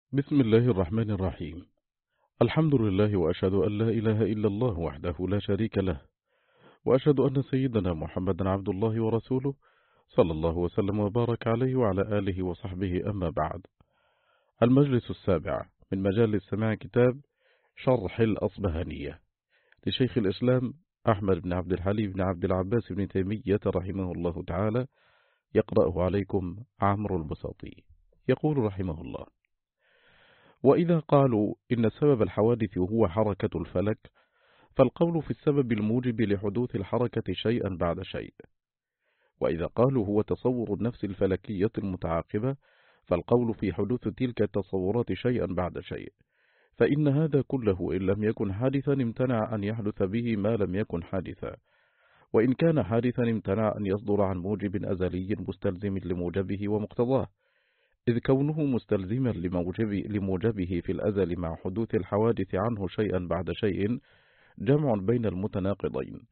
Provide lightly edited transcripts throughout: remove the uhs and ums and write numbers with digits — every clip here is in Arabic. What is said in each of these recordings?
بسم الله الرحمن الرحيم. الحمد لله وأشهد أن لا إله إلا الله وحده لا شريك له، وأشهد أن سيدنا محمدا عبد الله ورسوله صلى الله وسلم وبارك عليه وعلى آله وصحبه، أما بعد. المجلس السابع من مجالس سماع كتاب شرح الأصبهانية لشيخ الإسلام أحمد بن عبد الحليم بن عبد العباس بن تيمية رحمه الله تعالى، يقرأه عليكم عمرو البساطي. يقول رحمه الله: وإذا قالوا إن سبب الحوادث هو حركة الفلك، فالقول في السبب الموجب لحدوث الحركة شيئا بعد شيء. وإذا قالوا هو تصور النفس الفلكية المتعاقبة، فالقول في حدوث تلك التصورات شيئا بعد شيء، فإن هذا كله إن لم يكن حادثا امتنع أن يحدث به ما لم يكن حادثا، وإن كان حادثا امتنع أن يصدر عن موجب أزلي مستلزم لموجبه ومقتضاه، إذ كونه مستلزما لموجبه في الأزل مع حدوث الحوادث عنه شيئا بعد شيء جمع بين المتناقضين.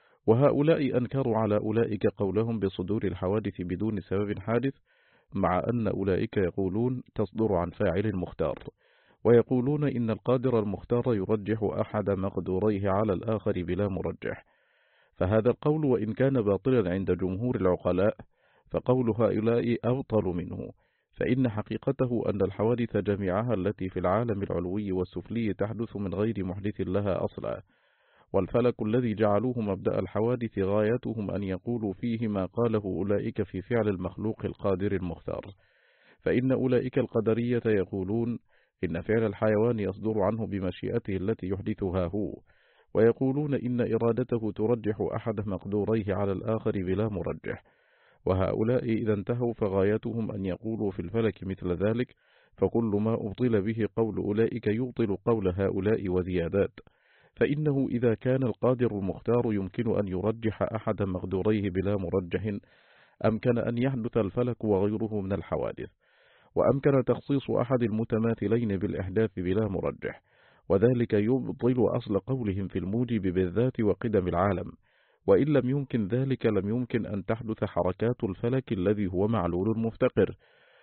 وهؤلاء أنكروا على أولئك قولهم بصدور الحوادث بدون سبب حادث، مع أن أولئك يقولون تصدر عن فاعل مختار، ويقولون إن القادر المختار يرجح أحد مقدوريه على الآخر بلا مرجح. فهذا القول وإن كان باطلا عند جمهور العقلاء، فقول هؤلاء أبطل منه، فإن حقيقته أن الحوادث جميعها التي في العالم العلوي والسفلي تحدث من غير محدث لها أصلا، والفلك الذي جعلوه مبدأ الحوادث غايتهم أن يقولوا فيه ما قاله أولئك في فعل المخلوق القادر المختار. فإن أولئك القدرية يقولون إن فعل الحيوان يصدر عنه بمشيئته التي يحدثها هو، ويقولون إن إرادته ترجح أحد مقدوريه على الآخر بلا مرجح. وهؤلاء إذا انتهوا فغايتهم أن يقولوا في الفلك مثل ذلك، فكل ما أبطل به قول أولئك يبطل قول هؤلاء وزيادات. فإنه إذا كان القادر المختار يمكن أن يرجح أحد مقدوريه بلا مرجح، أمكن أن يحدث الفلك وغيره من الحوادث، وأمكن تخصيص أحد المتماثلين بالإحداث بلا مرجح، وذلك يبطل أصل قولهم في الموجب بالذات وقدم العالم. وإن لم يمكن ذلك لم يمكن أن تحدث حركات الفلك الذي هو معلول مفتقر،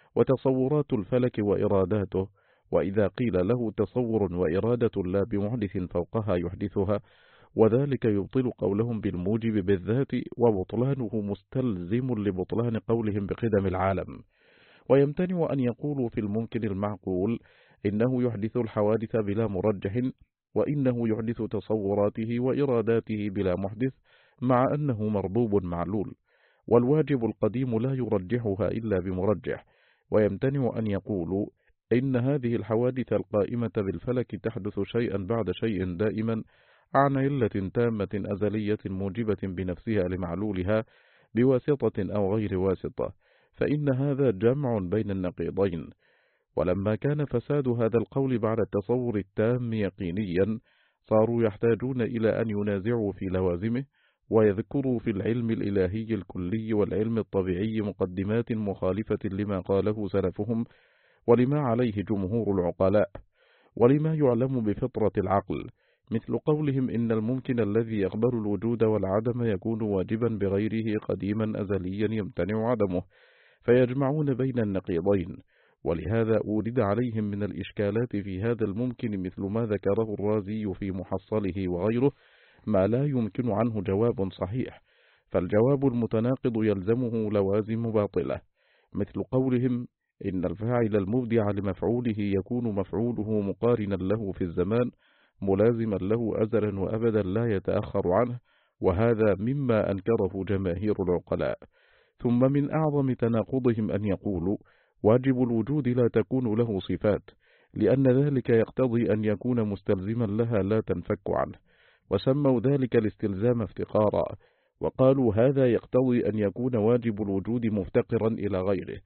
وتصورات الفلك وإراداته. وإذا قيل له تصور وإرادة لا بمحدث فوقها يحدثها، وذلك يبطل قولهم بالموجب بالذات، وبطلانه مستلزم لبطلان قولهم بقدم العالم. ويمتنع أن يقولوا في الممكن المعقول إنه يحدث الحوادث بلا مرجح، وإنه يحدث تصوراته وإراداته بلا محدث، مع أنه مربوب معلول، والواجب القديم لا يرجحها إلا بمرجح. ويمتنع أن يقولوا إن هذه الحوادث القائمة بالفلك تحدث شيئا بعد شيء دائما عن علة تامة أزلية موجبة بنفسها لمعلولها بواسطة أو غير واسطة، فإن هذا جمع بين النقيضين. ولما كان فساد هذا القول بعد التصور التام يقينيا، صاروا يحتاجون إلى أن ينازعوا في لوازمه، ويذكروا في العلم الإلهي الكلي والعلم الطبيعي مقدمات مخالفة لما قاله سلفهم ولما عليه جمهور العقلاء، ولما يعلم بفطرة العقل، مثل قولهم إن الممكن الذي يقبل الوجود والعدم يكون واجبا بغيره قديما أزليا يمتنع عدمه، فيجمعون بين النقيضين. ولهذا أورد عليهم من الإشكالات في هذا الممكن مثل ما ذكره الرازي في محصله وغيره، ما لا يمكن عنه جواب صحيح، فالجواب المتناقض يلزمه لوازم باطلة، مثل قولهم إن الفاعل المبدع لمفعوله يكون مفعوله مقارنا له في الزمان ملازما له أزلا وأبدا لا يتأخر عنه، وهذا مما أنكره جماهير العقلاء. ثم من أعظم تناقضهم أن يقولوا واجب الوجود لا تكون له صفات، لأن ذلك يقتضي أن يكون مستلزما لها لا تنفك عنه، وسموا ذلك الاستلزام افتقارا، وقالوا هذا يقتضي أن يكون واجب الوجود مفتقرا إلى غيره،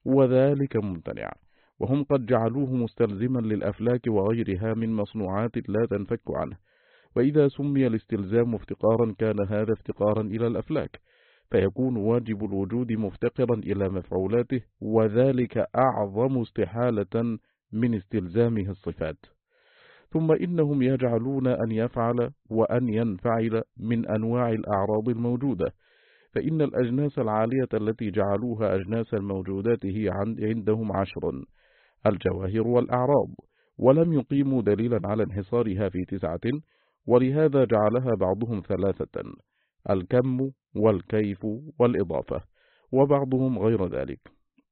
وذلك ممتنع، وهم قد جعلوه مستلزما للأفلاك وغيرها من مصنوعات لا تنفك عنه. وإذا سمي الاستلزام افتقارا كان هذا افتقارا إلى الأفلاك، فيكون واجب الوجود مفتقرا إلى مفعولاته، وذلك أعظم استحالة من استلزامه الصفات. ثم إنهم يجعلون أن يفعل وأن ينفعل من أنواع الأعراض الموجودة، فإن الأجناس العالية التي جعلوها أجناس الموجودات هي عندهم 10، الجواهر والأعراض، ولم يقيموا دليلا على انحصارها في 9، ولهذا جعلها بعضهم 3: الكم والكيف والإضافة، وبعضهم غير ذلك.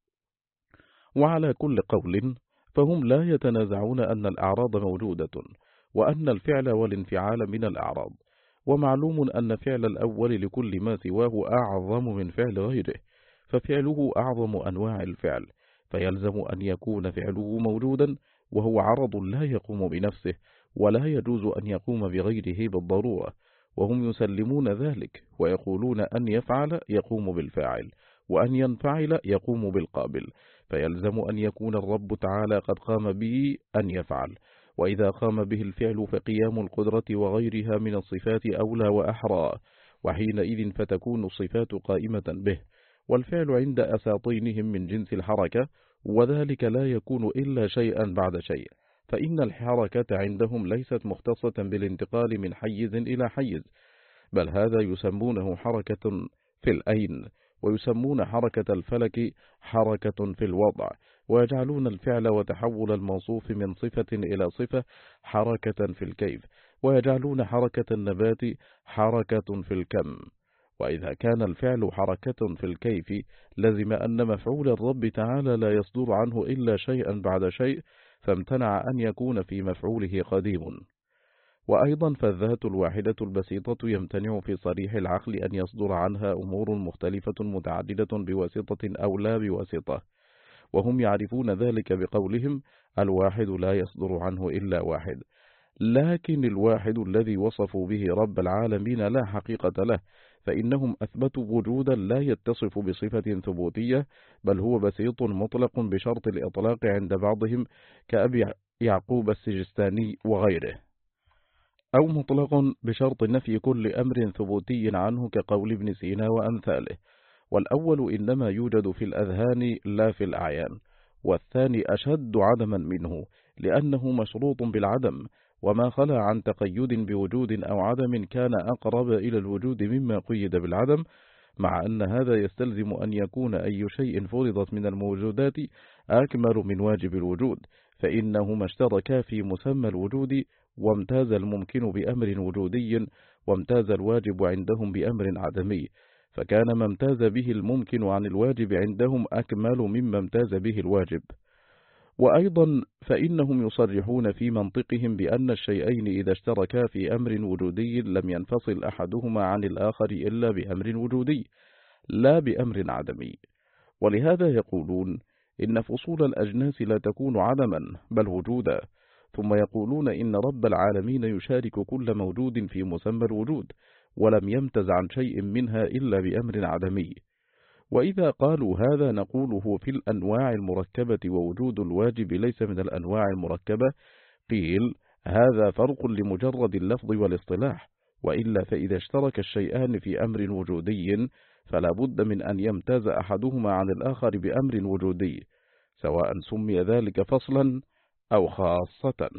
وعلى كل قول فهم لا يتنازعون أن الأعراض موجودة، وأن الفعل والانفعال من الأعراض، ومعلوم أن فعل الأول لكل ما سواه أعظم من فعل غيره، ففعله أعظم أنواع الفعل، فيلزم أن يكون فعله موجودا، وهو عرض لا يقوم بنفسه، ولا يجوز أن يقوم بغيره بالضرورة، وهم يسلمون ذلك، ويقولون أن يفعل يقوم بالفاعل، وأن ينفعل يقوم بالقابل، فيلزم أن يكون الرب تعالى قد قام به أن يفعل، وإذا قام به الفعل فقيام القدرة وغيرها من الصفات أولى وأحرى، وحينئذ فتكون الصفات قائمة به، والفعل عند أساطينهم من جنس الحركة، وذلك لا يكون إلا شيئا بعد شيء، فإن الحركة عندهم ليست مختصة بالانتقال من حيز إلى حيز، بل هذا يسمونه حركة في الأين، ويسمون حركة الفلك حركة في الوضع، ويجعلون الفعل وتحول الموصوف من صفة إلى صفة حركة في الكيف، ويجعلون حركة النبات حركة في الكم. وإذا كان الفعل حركة في الكيف لزم أن مفعول الرب تعالى لا يصدر عنه إلا شيئا بعد شيء، فامتنع أن يكون في مفعوله قديم. وأيضا فالذات الواحدة البسيطة يمتنع في صريح العقل أن يصدر عنها أمور مختلفة متعددة بواسطة أو لا بواسطة، وهم يعرفون ذلك بقولهم: الواحد لا يصدر عنه إلا واحد. لكن الواحد الذي وصفوا به رب العالمين لا حقيقة له، فإنهم أثبتوا وجودا لا يتصف بصفة ثبوتية، بل هو بسيط مطلق بشرط الإطلاق عند بعضهم كأبي يعقوب السجستاني وغيره، أو مطلق بشرط نفي كل أمر ثبوتي عنه كقول ابن سينا وأمثاله. والأول إنما يوجد في الأذهان لا في الأعيان، والثاني أشد عدما منه، لأنه مشروط بالعدم، وما خلا عن تقيد بوجود أو عدم كان أقرب إلى الوجود مما قيد بالعدم، مع أن هذا يستلزم أن يكون أي شيء فرضت من الموجودات أكمل من واجب الوجود، فإنهما اشتركا في مسمى الوجود، وامتاز الممكن بأمر وجودي، وامتاز الواجب عندهم بأمر عدمي، فكان ما امتاز به الممكن عن الواجب عندهم أكمل مما امتاز به الواجب. وأيضا فإنهم يصرحون في منطقهم بأن الشيئين إذا اشتركا في أمر وجودي لم ينفصل أحدهما عن الآخر إلا بأمر وجودي لا بأمر عدمي، ولهذا يقولون إن فصول الأجناس لا تكون عدما بل وجودا، ثم يقولون إن رب العالمين يشارك كل موجود في مسمى الوجود، ولم يمتز عن شيء منها إلا بأمر عدمي. وإذا قالوا هذا نقوله في الأنواع المركبة، ووجود الواجب ليس من الأنواع المركبة، قيل هذا فرق لمجرد اللفظ والاصطلاح، وإلا فإذا اشترك الشيئان في أمر وجودي فلا بد من أن يمتاز أحدهما عن الآخر بأمر وجودي، سواء سمي ذلك فصلا أو خاصة.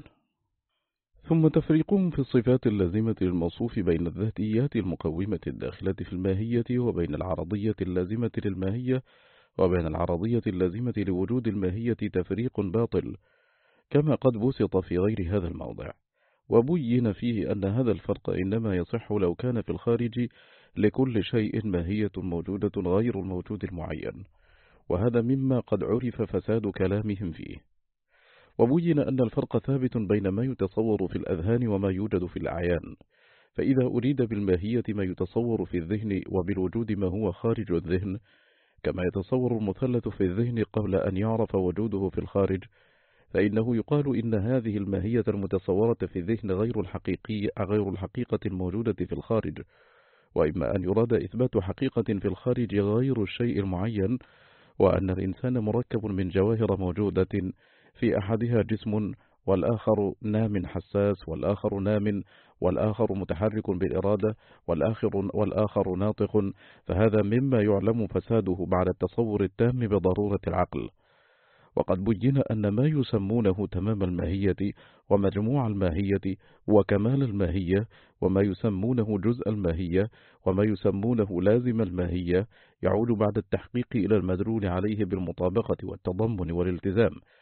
ثم تفريقهم في الصفات اللازمة للموصوف بين الذاتيات المقومة الداخلة في الماهية، وبين العرضية اللازمة للماهية، وبين العرضية اللازمة لوجود الماهية تفريق باطل، كما قد بسط في غير هذا الموضع، وبين فيه أن هذا الفرق إنما يصح لو كان في الخارج لكل شيء ماهية موجودة غير الموجود المعين، وهذا مما قد عرف فساد كلامهم فيه. وبين أن الفرق ثابت بين ما يتصور في الأذهان وما يوجد في الأعيان، فإذا أريد بالماهية ما يتصور في الذهن، وبالوجود ما هو خارج الذهن، كما يتصور المثلث في الذهن قبل أن يعرف وجوده في الخارج، فإنه يقال إن هذه الماهية المتصورة في الذهن غير الحقيقة الموجودة في الخارج، وإما أن يراد إثبات حقيقة في الخارج غير الشيء المعين، وأن الإنسان مركب من جواهر موجودة، في أحدها جسم، والآخر نام حساس، والآخر نام، والآخر متحرك بالإرادة، والآخر ناطق، فهذا مما يعلم فساده بعد التصور التام بضرورة العقل. وقد بين أن ما يسمونه تمام الماهية ومجموع الماهية وكمال الماهية، وما يسمونه جزء الماهية وما يسمونه لازم الماهية، يعود بعد التحقيق إلى المدلول عليه بالمطابقة والتضمن والالتزام،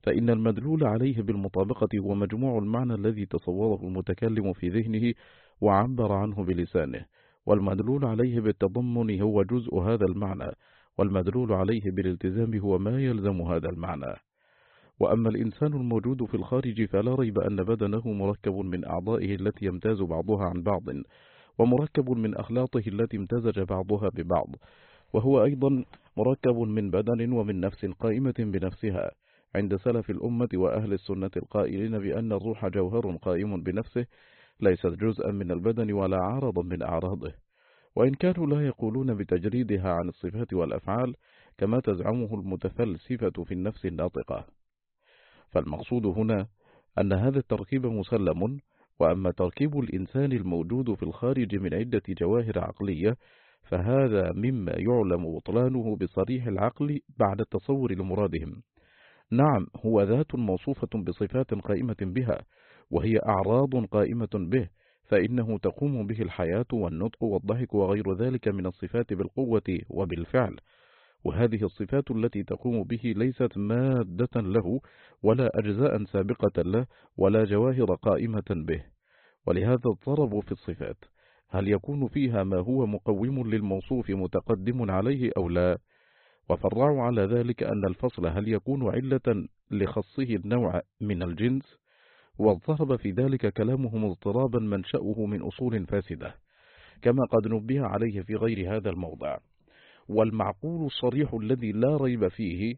فإن المدلول عليه بالمطابقة هو مجموع المعنى الذي تصوره المتكلم في ذهنه وعبر عنه بلسانه، والمدلول عليه بالتضمن هو جزء هذا المعنى، والمدلول عليه بالالتزام هو ما يلزم هذا المعنى. وأما الإنسان الموجود في الخارج فلا ريب أن بدنه مركب من أعضائه التي يمتاز بعضها عن بعض، ومركب من أخلاطه التي امتزج بعضها ببعض، وهو أيضا مركب من بدن ومن نفس قائمة بنفسها، عند سلف الأمة وأهل السنة القائلين بأن الروح جوهر قائم بنفسه، ليست جزءا من البدن ولا عارضا من أعراضه، وإن كانوا لا يقولون بتجريدها عن الصفات والأفعال كما تزعمه المتفلسفة في النفس الناطقة. فالمقصود هنا أن هذا التركيب مسلم، وأما تركيب الإنسان الموجود في الخارج من عدة جواهر عقلية فهذا مما يعلم بطلانه بصريح العقل بعد التصور لمرادهم. نعم، هو ذات موصوفة بصفات قائمة بها، وهي أعراض قائمة به، فإنه تقوم به الحياة والنطق والضحك وغير ذلك من الصفات بالقوة وبالفعل، وهذه الصفات التي تقوم به ليست مادة له ولا أجزاء سابقة له ولا جواهر قائمة به. ولهذا اضطربوا في الصفات، هل يكون فيها ما هو مقوم للموصوف متقدم عليه أو لا؟ وفرعوا على ذلك أن الفصل هل يكون علة لخصه النوع من الجنس؟ واضطرب في ذلك كلامهم اضطرابا منشأه من أصول فاسدة، كما قد نبه عليه في غير هذا الموضع. والمعقول الصريح الذي لا ريب فيه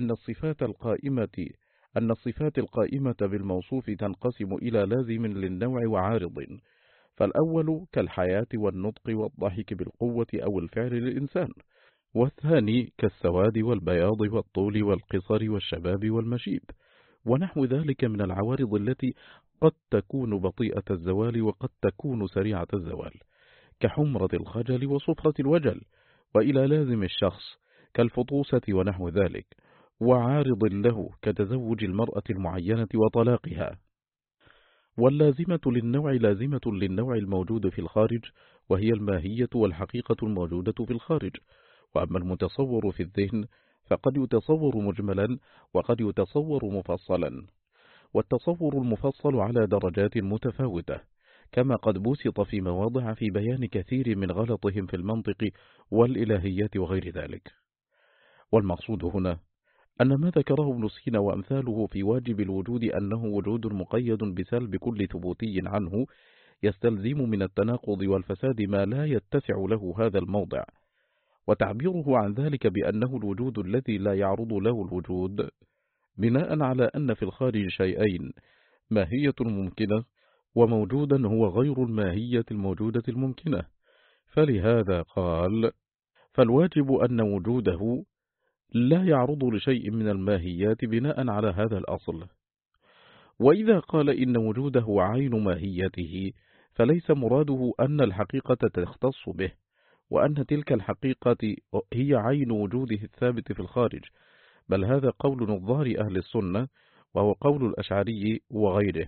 أن الصفات القائمة بالموصوف تنقسم إلى لازم للنوع وعارض، فالأول كالحياة والنطق والضحك بالقوة أو الفعل للإنسان، والثاني كالسواد والبياض والطول والقصر والشباب والمشيب ونحو ذلك من العوارض التي قد تكون بطيئة الزوال وقد تكون سريعة الزوال، كحمرة الخجل وصفرة الوجل، وإلى لازم الشخص كالفطوسة ونحو ذلك، وعارض له كتزوج المرأة المعينة وطلاقها. واللازمة للنوع لازمة للنوع الموجود في الخارج، وهي الماهية والحقيقة الموجودة في الخارج. وأما المتصور في الذهن فقد يتصور مجملا وقد يتصور مفصلا، والتصور المفصل على درجات متفاوتة، كما قد بسط في مواضع في بيان كثير من غلطهم في المنطق والإلهيات وغير ذلك. والمقصود هنا أن ما ذكره ابن سينا وأمثاله في واجب الوجود أنه وجود مقيد بسلب كل ثبوتي عنه، يستلزم من التناقض والفساد ما لا يتسع له هذا الموضع، وتعبيره عن ذلك بأنه الوجود الذي لا يعرض له الوجود، بناء على أن في الخارج شيئين: ماهية ممكنة، وموجودا هو غير الماهية الموجودة الممكنة. فلهذا قال: فالواجب أن وجوده لا يعرض لشيء من الماهيات بناء على هذا الأصل. وإذا قال إن وجوده عين ماهيته فليس مراده أن الحقيقة تختص به، وأن تلك الحقيقة هي عين وجوده الثابت في الخارج، بل هذا قول نظار أهل السنة، وهو قول الأشعري وغيره.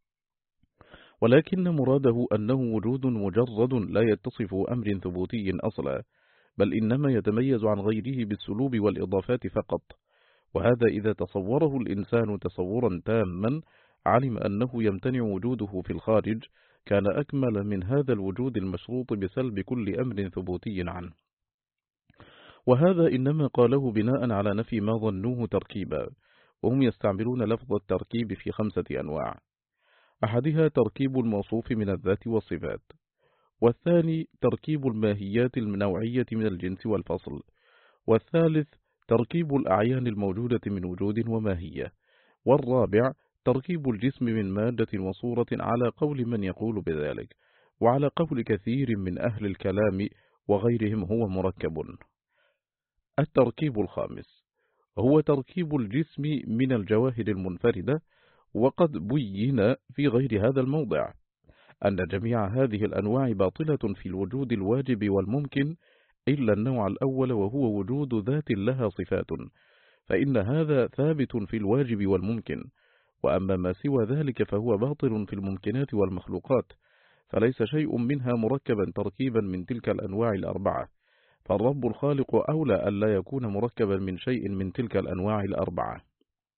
ولكن مراده أنه وجود مجرد لا يتصف أمر ثبوتي أصلا، بل إنما يتميز عن غيره بالسلوب والإضافات فقط، وهذا إذا تصوره الإنسان تصورا تاما علم أنه يمتنع وجوده في الخارج، كان أكمل من هذا الوجود المشروط بسلب كل أمر ثبوتي عنه. وهذا إنما قاله بناء على نفي ما ظنوه تركيبا، وهم يستعملون لفظ التركيب في 5 أنواع: أحدها تركيب الموصوف من الذات والصفات، والثاني تركيب الماهيات النوعية من الجنس والفصل، والثالث تركيب الأعيان الموجودة من وجود وماهية، والرابع تركيب الجسم من مادة وصورة على قول من يقول بذلك، وعلى قول كثير من أهل الكلام وغيرهم هو مركب. التركيب الخامس هو تركيب الجسم من الجواهر المنفردة، وقد بين في غير هذا الموضع أن جميع هذه الأنواع باطلة في الوجود الواجب والممكن إلا النوع الأول، وهو وجود ذات لها صفات، فإن هذا ثابت في الواجب والممكن، وأما ما سوى ذلك فهو باطل في الممكنات والمخلوقات، فليس شيء منها مركبا تركيبا من تلك الأنواع الأربعة، فالرب الخالق أولى أن لا يكون مركبا من شيء من تلك الأنواع الأربعة.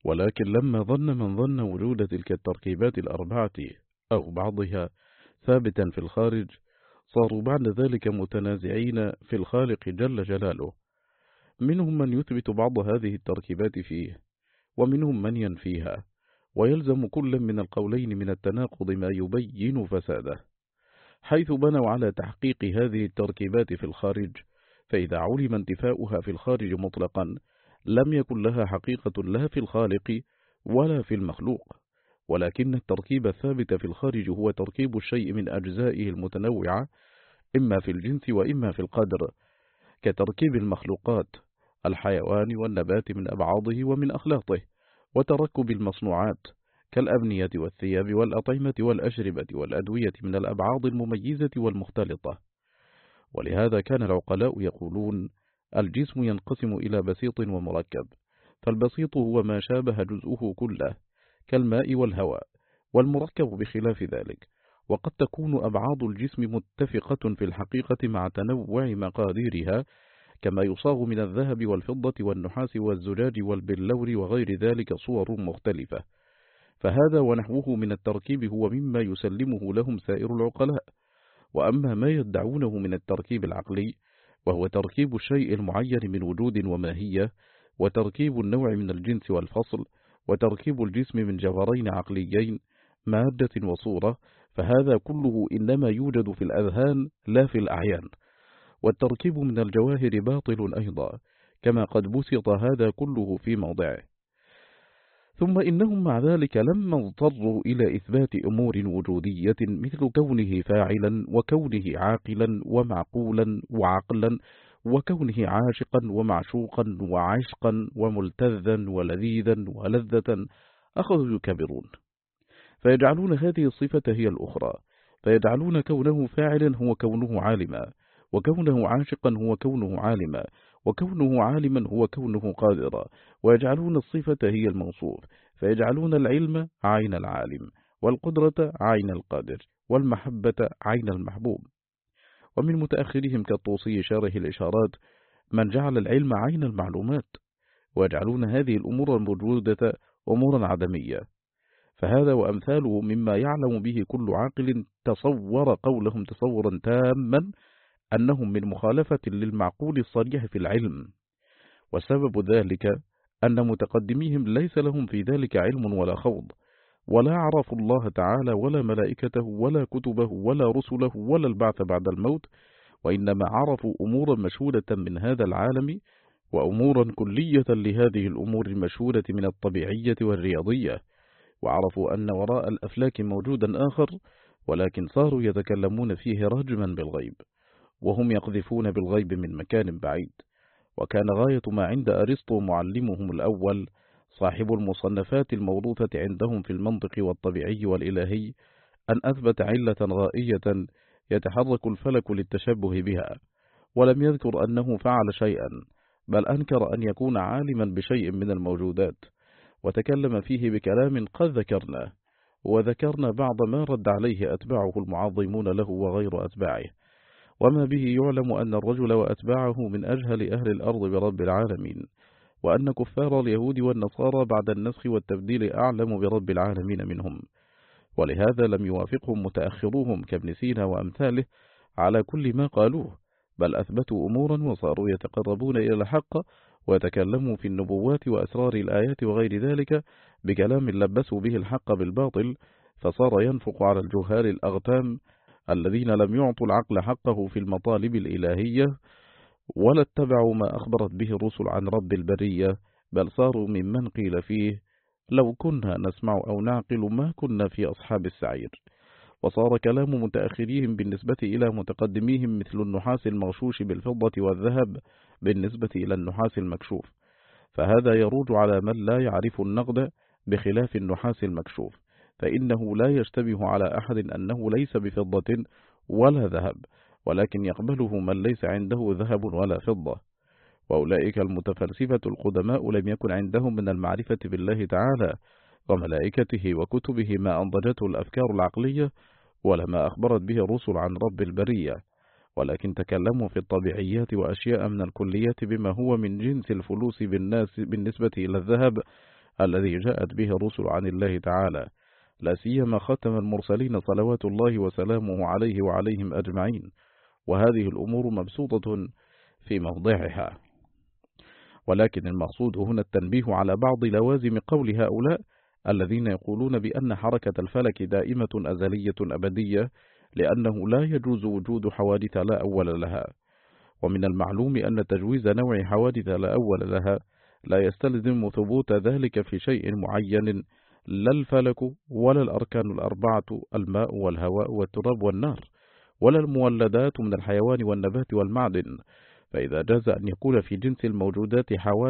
ولكن لما ظن من ظن وجود تلك التركيبات الأربعة أو بعضها ثابتا في الخارج، صاروا بعد ذلك متنازعين في الخالق جل جلاله. منهم من يثبت بعض هذه التركيبات فيه، ومنهم من ينفيها، ويلزم كل من القولين من التناقض ما يبين فساده، حيث بنوا على تحقيق هذه التركيبات في الخارج، فإذا علم انتفاؤها في الخارج مطلقا لم يكن لها حقيقة لا في الخالق ولا في المخلوق، ولكن التركيب الثابت في الخارج هو تركيب الشيء من أجزائه المتنوعة، إما في الجنس وإما في القدر، كتركيب المخلوقات، الحيوان والنبات من أبعاضه ومن أخلاطه، وتركب المصنوعات كالأبنية والثياب والأطعمة والأشربة والأدوية من الأبعاض المميزة والمختلطة. ولهذا كان العقلاء يقولون: الجسم ينقسم إلى بسيط ومركب، فالبسيط هو ما شابه جزءه كله كالماء والهواء، والمركب بخلاف ذلك، وقد تكون أبعاض الجسم متفقة في الحقيقة مع تنوع مقاديرها، كما يصاغ من الذهب والفضة والنحاس والزجاج والبلور وغير ذلك صور مختلفة. فهذا ونحوه من التركيب هو مما يسلمه لهم سائر العقلاء. وأما ما يدعونه من التركيب العقلي، وهو تركيب الشيء المعين من وجود وماهية، وتركيب النوع من الجنس والفصل، وتركيب الجسم من جوهرين عقليين مادة وصورة، فهذا كله إنما يوجد في الأذهان لا في الأعيان. والتركيب من الجواهر باطل أيضا، كما قد بسط هذا كله في موضعه. ثم إنهم مع ذلك لما اضطروا إلى إثبات أمور وجودية مثل كونه فاعلا وكونه عاقلا ومعقولا وعقلا، وكونه عاشقا ومعشوقا وعشقا وملتذا ولذيذا ولذة، أخذوا يكبرون، فيجعلون هذه الصفة هي الأخرى، فيجعلون كونه فاعلا هو كونه عالما، وكونه عاشقا هو كونه عالما، وكونه عالما هو كونه قادرا، ويجعلون الصفة هي الموصوف، فيجعلون العلم عين العالم، والقدرة عين القادر، والمحبة عين المحبوب. ومن متأخرهم كالطوسي شارح الإشارات من جعل العلم عين المعلومات، ويجعلون هذه الأمور الموجودة أمورا عدمية. فهذا وأمثاله مما يعلم به كل عاقل تصور قولهم تصورا تاما أنهم من مخالفة للمعقول الصريح في العلم، وسبب ذلك أن متقدميهم ليس لهم في ذلك علم ولا خوض، ولا عرفوا الله تعالى ولا ملائكته ولا كتبه ولا رسله ولا البعث بعد الموت، وإنما عرفوا أمورا مشهودة من هذا العالم، وأمورا كلية لهذه الأمور المشهودة من الطبيعية والرياضية، وعرفوا أن وراء الأفلاك موجودا آخر، ولكن صاروا يتكلمون فيه رجما بالغيب، وهم يقذفون بالغيب من مكان بعيد. وكان غاية ما عند أرسطو معلمهم الأول صاحب المصنفات الموروثة عندهم في المنطق والطبيعي والإلهي أن أثبت علة غائية يتحرك الفلك للتشبه بها، ولم يذكر أنه فعل شيئا، بل أنكر أن يكون عالما بشيء من الموجودات، وتكلم فيه بكلام قد ذكرناه، وذكرنا بعض ما رد عليه أتباعه المعظمون له وغير أتباعه، وما به يعلم أن الرجل وأتباعه من أجهل أهل الأرض برب العالمين، وأن كفار اليهود والنصارى بعد النسخ والتبديل أعلم برب العالمين منهم. ولهذا لم يوافقهم متأخروهم كابن سينا وأمثاله على كل ما قالوه، بل أثبتوا أمورا وصاروا يتقربون إلى الحق، ويتكلموا في النبوات وأسرار الآيات وغير ذلك بكلام لبسوا به الحق بالباطل، فصار ينفق على الجهال الأغتام الذين لم يعطوا العقل حقه في المطالب الإلهية، ولا اتبعوا ما أخبرت به الرسل عن رب البرية، بل صاروا ممن قيل فيه لو كنا نسمع أو نعقل ما كنا في أصحاب السعير. وصار كلام متأخريهم بالنسبة إلى متقدميهم مثل النحاس المغشوش بالفضة والذهب بالنسبة إلى النحاس المكشوف، فهذا يروج على من لا يعرف النقد بخلاف النحاس المكشوف، فإنه لا يشتبه على أحد أنه ليس بفضة ولا ذهب، ولكن يقبله من ليس عنده ذهب ولا فضة. وأولئك المتفلسفة القدماء لم يكن عندهم من المعرفة بالله تعالى وملائكته وكتبه ما أنضجته الأفكار العقلية ولا ما أخبرت به الرسل عن رب البرية، ولكن تكلموا في الطبيعيات وأشياء من الكليات بما هو من جنس الفلوس بالنسبة إلى الذهب، الذي جاءت به الرسل عن الله تعالى، لا سيما خاتم المرسلين صلوات الله وسلامه عليه وعليهم أجمعين، وهذه الأمور مبسوطة في موضعها. ولكن المقصود هنا التنبيه على بعض لوازم قول هؤلاء الذين يقولون بأن حركة الفلك دائمة أزلية أبدية، لأنه لا يجوز وجود حوادث لا أول لها. ومن المعلوم أن تجويز نوع حوادث لا أول لها لا يستلزم ثبوت ذلك في شيء معين، لا الفلك ولا الأركان الأربعة الماء والهواء والتراب والنار، ولا المولدات من الحيوان والنبات والمعدن. فإذا جاز أن يكون في جنس الموجودات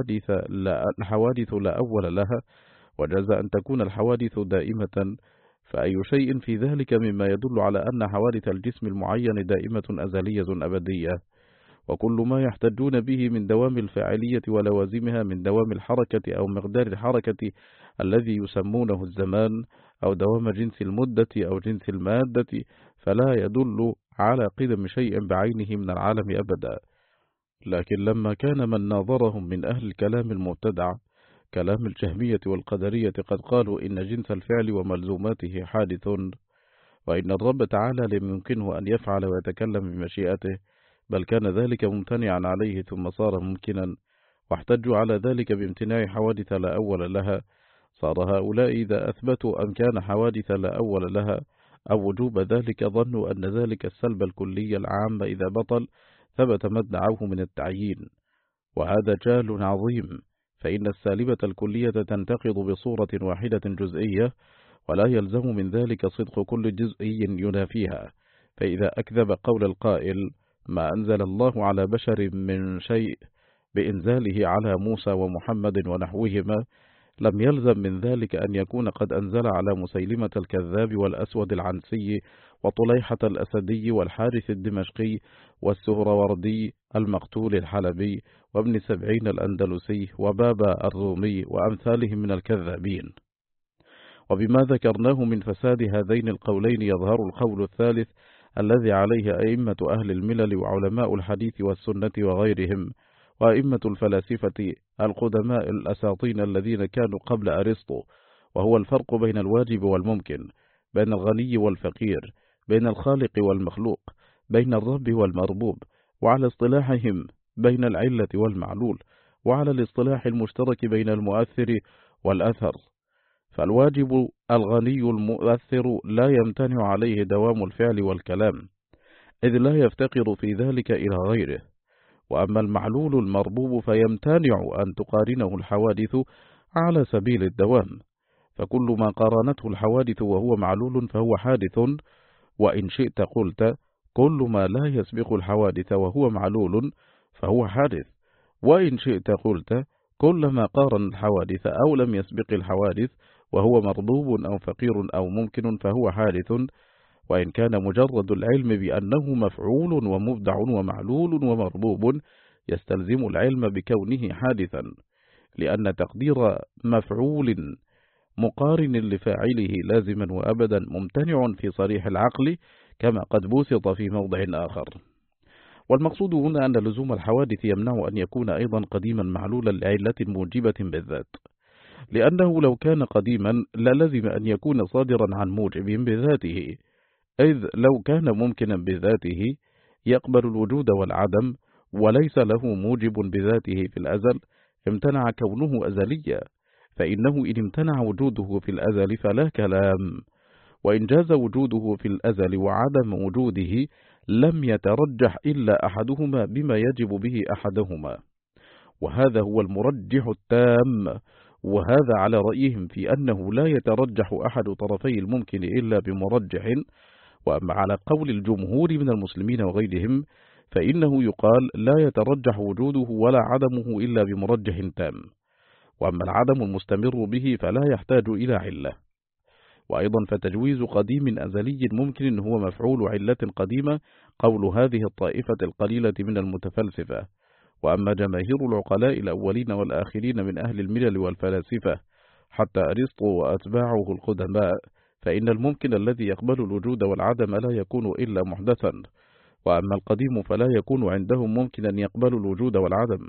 حوادث لا أول لها، وجاز أن تكون الحوادث دائمة، فأي شيء في ذلك مما يدل على أن حوادث الجسم المعين دائمة أزلية أبدية. وكل ما يحتجون به من دوام الفاعلية ولوازمها من دوام الحركة أو مقدار الحركة الذي يسمونه الزمان، أو دوام جنس المدة أو جنس المادة، فلا يدل على قدم شيء بعينه من العالم أبدا. لكن لما كان من ناظرهم من أهل الكلام المبتدع كلام الجهمية والقدرية قد قالوا إن جنس الفعل وملزوماته حادث، وإن الرب تعالى لم يمكنه أن يفعل ويتكلم بمشيئته، بل كان ذلك ممتنعا عليه ثم صار ممكنا، واحتجوا على ذلك بامتناع حوادث لا أول لها. صار هؤلاء إذا أثبتوا أمكان حوادث لا أول لها أو وجوب ذلك ظنوا أن ذلك السلب الكلي العام إذا بطل ثبت ما ادعوه من التعيين، وهذا جال عظيم، فإن السالبة الكلية تنتقض بصورة واحدة جزئية، ولا يلزم من ذلك صدق كل جزئي ينافيها. فإذا أكذب قول القائل ما أنزل الله على بشر من شيء بإنزاله على موسى ومحمد ونحوهما، لم يلزم من ذلك أن يكون قد أنزل على مسيلمة الكذاب والأسود العنسي وطليحة الأسدي والحارث الدمشقي والسهروردي المقتول الحلبي وابن سبعين الأندلسي وبابا الرومي وأمثالهم من الكذابين. وبما ذكرناه من فساد هذين القولين يظهر القول الثالث الذي عليه أئمة أهل الملل وعلماء الحديث والسنة وغيرهم، وأئمة الفلاسفة القدماء الأساطين الذين كانوا قبل أرسطو، وهو الفرق بين الواجب والممكن، بين الغني والفقير، بين الخالق والمخلوق، بين الرب والمربوب، وعلى اصطلاحهم بين العلة والمعلول، وعلى الاصطلاح المشترك بين المؤثر والأثر. فالواجب الغني المؤثر لا يمتنع عليه دوام الفعل والكلام، إذ لا يفتقر في ذلك إلى غيره. وأما المعلول المربوب فيمتنع أن تقارنه الحوادث على سبيل الدوام، فكل ما قارنته الحوادث وهو معلول فهو حادث، وإن شئت قلت كل ما لا يسبق الحوادث وهو معلول فهو حادث، وإن شئت قلت كل ما قارن الحوادث أو لم يسبق الحوادث وهو مربوب أو فقير أو ممكن فهو حادث، وإن كان مجرد العلم بأنه مفعول ومبدع ومعلول ومربوب يستلزم العلم بكونه حادثا، لأن تقدير مفعول مقارن لفاعله لازما وأبدا ممتنع في صريح العقل كما قد بسط في موضع آخر. والمقصود هنا أن لزوم الحوادث يمنع أن يكون أيضا قديما معلولا لعلة موجبة بالذات، لأنه لو كان قديما للزم أن يكون صادرا عن موجب بذاته، إذ لو كان ممكنا بذاته يقبل الوجود والعدم وليس له موجب بذاته في الأزل امتنع كونه أزليا، فإنه إن امتنع وجوده في الأزل فلا كلام، وإن جاز وجوده في الأزل وعدم وجوده لم يترجح إلا أحدهما بما يجب به أحدهما، وهذا هو المرجح التام. وهذا على رأيهم في أنه لا يترجح أحد طرفي الممكن إلا بمرجح. وأما على قول الجمهور من المسلمين وغيرهم فإنه يقال لا يترجح وجوده ولا عدمه إلا بمرجح تام، وأما العدم المستمر به فلا يحتاج إلى علة. وأيضا فتجويز قديم أزلي ممكن هو مفعول علة قديمة، قول هذه الطائفة القليلة من المتفلسفة. وأما جماهير العقلاء الأولين والآخرين من أهل الملل والفلاسفة حتى أرسطو وأتباعه القدماء، فإن الممكن الذي يقبل الوجود والعدم لا يكون إلا محدثا، وأما القديم فلا يكون عندهم ممكنا يقبل الوجود والعدم،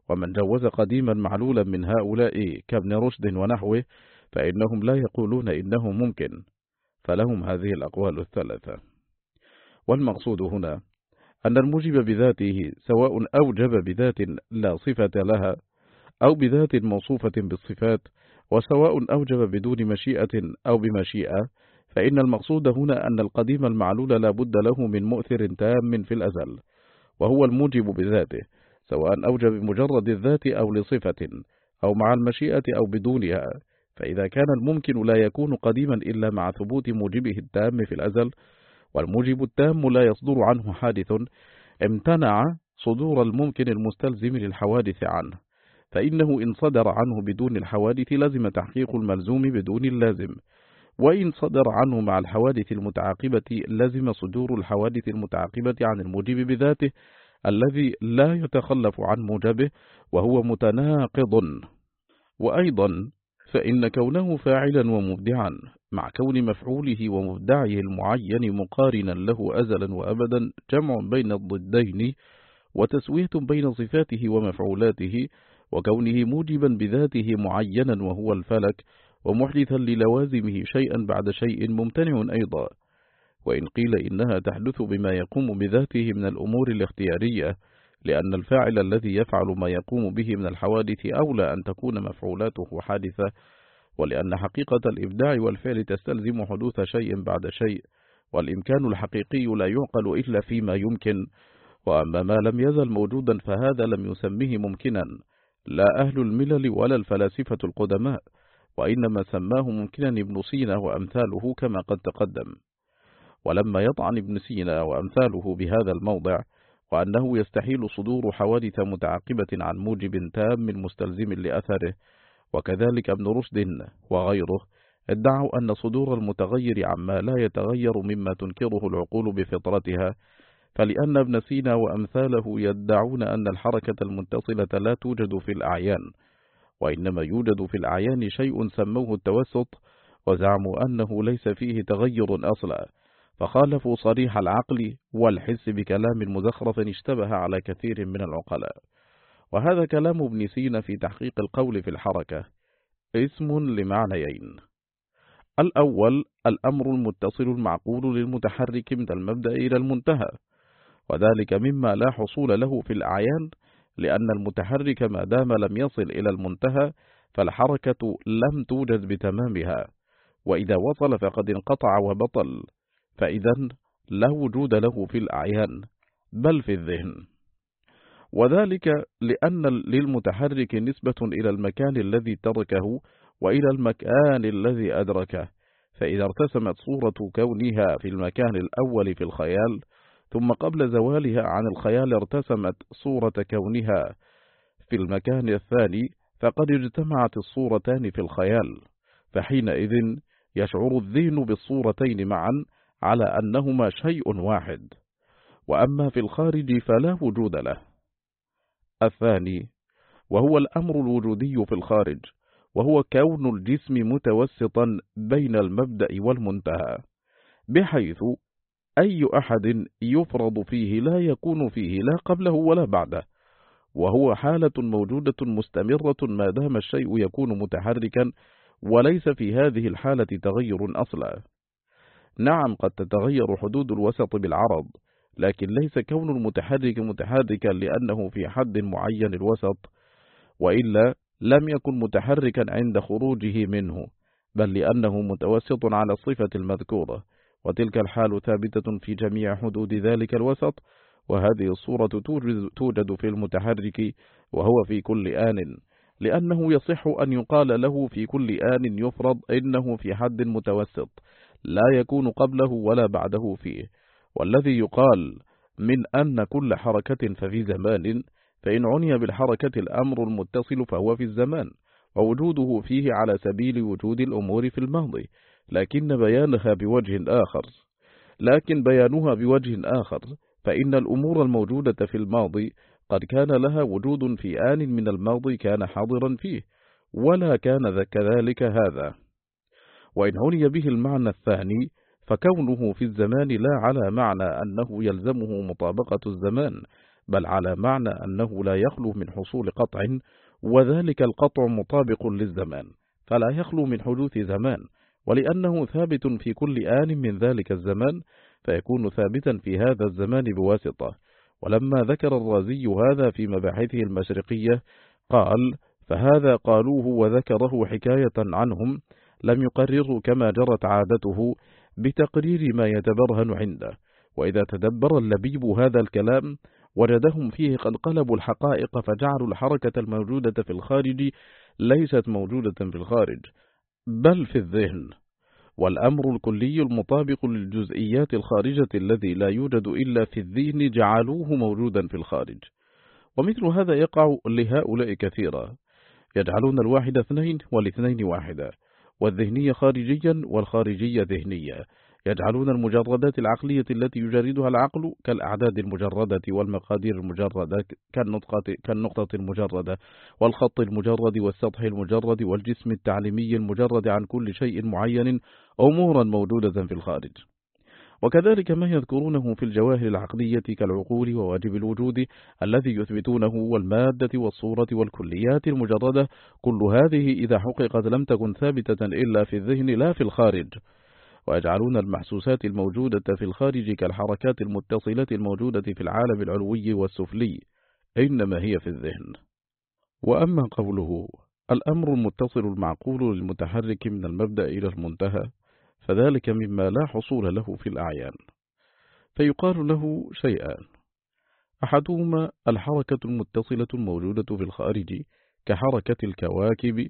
ومن جوز قديما معلولا من هؤلاء كابن رشد ونحوه فإنهم لا يقولون إنه ممكن، فلهم هذه الأقوال الثلاثة. والمقصود هنا أن الموجب بذاته سواء أوجب بذات لا صفة لها أو بذات موصوفة بالصفات، وسواء أوجب بدون مشيئة أو بمشيئة، فإن المقصود هنا أن القديم المعلول لا بد له من مؤثر تام في الأزل، وهو الموجب بذاته، سواء أوجب بمجرد الذات أو لصفة أو مع المشيئة أو بدونها. فإذا كان الممكن لا يكون قديما إلا مع ثبوت موجبه التام في الأزل، والموجب التام لا يصدر عنه حادث، امتنع صدور الممكن المستلزم للحوادث عنه، فإنه إن صدر عنه بدون الحوادث لزم تحقيق الملزوم بدون اللازم، وإن صدر عنه مع الحوادث المتعاقبة لزم صدور الحوادث المتعاقبة عن الموجب بذاته الذي لا يتخلف عن موجبه وهو متناقض. وأيضا فإن كونه فاعلا ومبدعا مع كون مفعوله ومبدعه المعين مقارنا له أزلا وأبدا جمع بين الضدين وتسوية بين صفاته ومفعولاته، وكونه موجبا بذاته معينا وهو الفلك ومحدثا للوازمه شيئا بعد شيء ممتنع أيضا. وإن قيل إنها تحدث بما يقوم بذاته من الأمور الاختيارية، لأن الفاعل الذي يفعل ما يقوم به من الحوادث أولى أن تكون مفعولاته حادثة، ولأن حقيقة الإبداع والفعل تستلزم حدوث شيء بعد شيء، والإمكان الحقيقي لا يعقل إلا فيما يمكن، وأما ما لم يزل موجودا فهذا لم يسميه ممكنا لا أهل الملل ولا الفلاسفة القدماء، وإنما سماه ممكنا ابن سينا وأمثاله كما قد تقدم. ولما يطعن ابن سينا وأمثاله بهذا الموضع وأنه يستحيل صدور حوادث متعاقبة عن موجب تام مستلزم لأثره، وكذلك ابن رشد وغيره ادعوا أن صدور المتغير عما لا يتغير مما تنكره العقول بفطرتها، فلأن ابن سينا وأمثاله يدعون أن الحركة المتصلة لا توجد في الأعيان، وإنما يوجد في الأعيان شيء سموه التوسط، وزعموا أنه ليس فيه تغير أصلا، فخالفوا صريح العقل والحس بكلام مزخرف اشتبه على كثير من العقلاء. وهذا كلام ابن سينا في تحقيق القول في الحركة اسم لمعنيين: الأول الأمر المتصل المعقول للمتحرك من المبدأ إلى المنتهى، وذلك مما لا حصول له في الأعيان، لأن المتحرك ما دام لم يصل إلى المنتهى فالحركة لم توجد بتمامها، وإذا وصل فقد انقطع وبطل، فإذا لا وجود له في الأعيان بل في الذهن، وذلك لأن للمتحرك نسبة إلى المكان الذي تركه وإلى المكان الذي أدركه، فإذا ارتسمت صورة كونها في المكان الأول في الخيال، ثم قبل زوالها عن الخيال ارتسمت صورة كونها في المكان الثاني، فقد اجتمعت الصورتان في الخيال، فحينئذ يشعر الذهن بالصورتين معا على أنهما شيء واحد. وأما في الخارج فلا وجود له. الثاني وهو الأمر الوجودي في الخارج، وهو كون الجسم متوسطا بين المبدأ والمنتهى، بحيث أي أحد يفرض فيه لا يكون فيه لا قبله ولا بعده، وهو حالة موجودة مستمرة ما دام الشيء يكون متحركا، وليس في هذه الحالة تغير أصلا. نعم قد تتغير حدود الوسط بالعرض، لكن ليس كون المتحرك متحركا لأنه في حد معين الوسط، وإلا لم يكن متحركا عند خروجه منه، بل لأنه متوسط على الصفة المذكورة، وتلك الحال ثابتة في جميع حدود ذلك الوسط، وهذه الصورة توجد في المتحرك وهو في كل آن، لأنه يصح أن يقال له في كل آن يفرض إنه في حد متوسط لا يكون قبله ولا بعده فيه. والذي يقال من أن كل حركة ففي زمان، فإن عني بالحركة الأمر المتصل فهو في الزمان، ووجوده فيه على سبيل وجود الأمور في الماضي، لكن بيانها بوجه آخر، فإن الأمور الموجودة في الماضي قد كان لها وجود في آن من الماضي كان حاضرا فيه، ولا كان كذلك هذا. وإن عني به المعنى الثاني فكونه في الزمان لا على معنى أنه يلزمه مطابقة الزمان، بل على معنى أنه لا يخلو من حصول قطع، وذلك القطع مطابق للزمان، فلا يخلو من حدوث زمان، ولأنه ثابت في كل آن من ذلك الزمان فيكون ثابتا في هذا الزمان بواسطة. ولما ذكر الرازي هذا في مباحثه المشرقية قال: فهذا قالوه وذكره حكاية عنهم، لم يقرروا كما جرت عادته بتقرير ما يتبرهن عنده. وإذا تدبر اللبيب هذا الكلام وجدهم فيه قد قلبوا الحقائق فجعلوا الحركة الموجودة في الخارج ليست موجودة في الخارج بل في الذهن، والأمر الكلي المطابق للجزئيات الخارجة الذي لا يوجد إلا في الذهن جعلوه موجودا في الخارج. ومثل هذا يقع لهؤلاء كثيرا، يجعلون الواحد اثنين والاثنين واحدا، والذهنية خارجيا والخارجية ذهنية، يجعلون المجردات العقلية التي يجردها العقل كالأعداد المجردة والمقادير المجردة كالنقطة المجردة والخط المجرد والسطح المجرد والجسم التعليمي المجرد عن كل شيء معين أمورا موجودة في الخارج. وكذلك ما يذكرونه في الجواهر العقلية كالعقول وواجب الوجود الذي يثبتونه والمادة والصورة والكليات المجردة، كل هذه إذا حققت لم تكن ثابتة إلا في الذهن لا في الخارج. ويجعلون المحسوسات الموجودة في الخارج كالحركات المتصلة الموجودة في العالم العلوي والسفلي، إنما هي في الذهن. وأما قوله الأمر المتصل المعقول للمتحرك من المبدأ إلى المنتهى، فذلك مما لا حصول له في الأعيان، فيقال له شيئان: أحدهما الحركة المتصلة الموجودة في الخارج كحركة الكواكب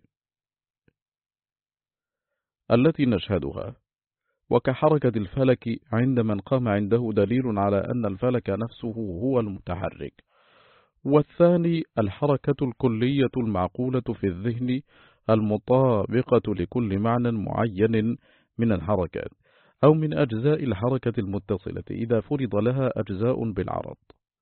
التي نشهدها، وكحركة الفلك عند من قام عنده دليل على أن الفلك نفسه هو المتحرك. والثاني الحركة الكلية المعقولة في الذهن المطابقة لكل معنى معين من الحركات أو من أجزاء الحركة المتصلة إذا فرض لها أجزاء بالعرض.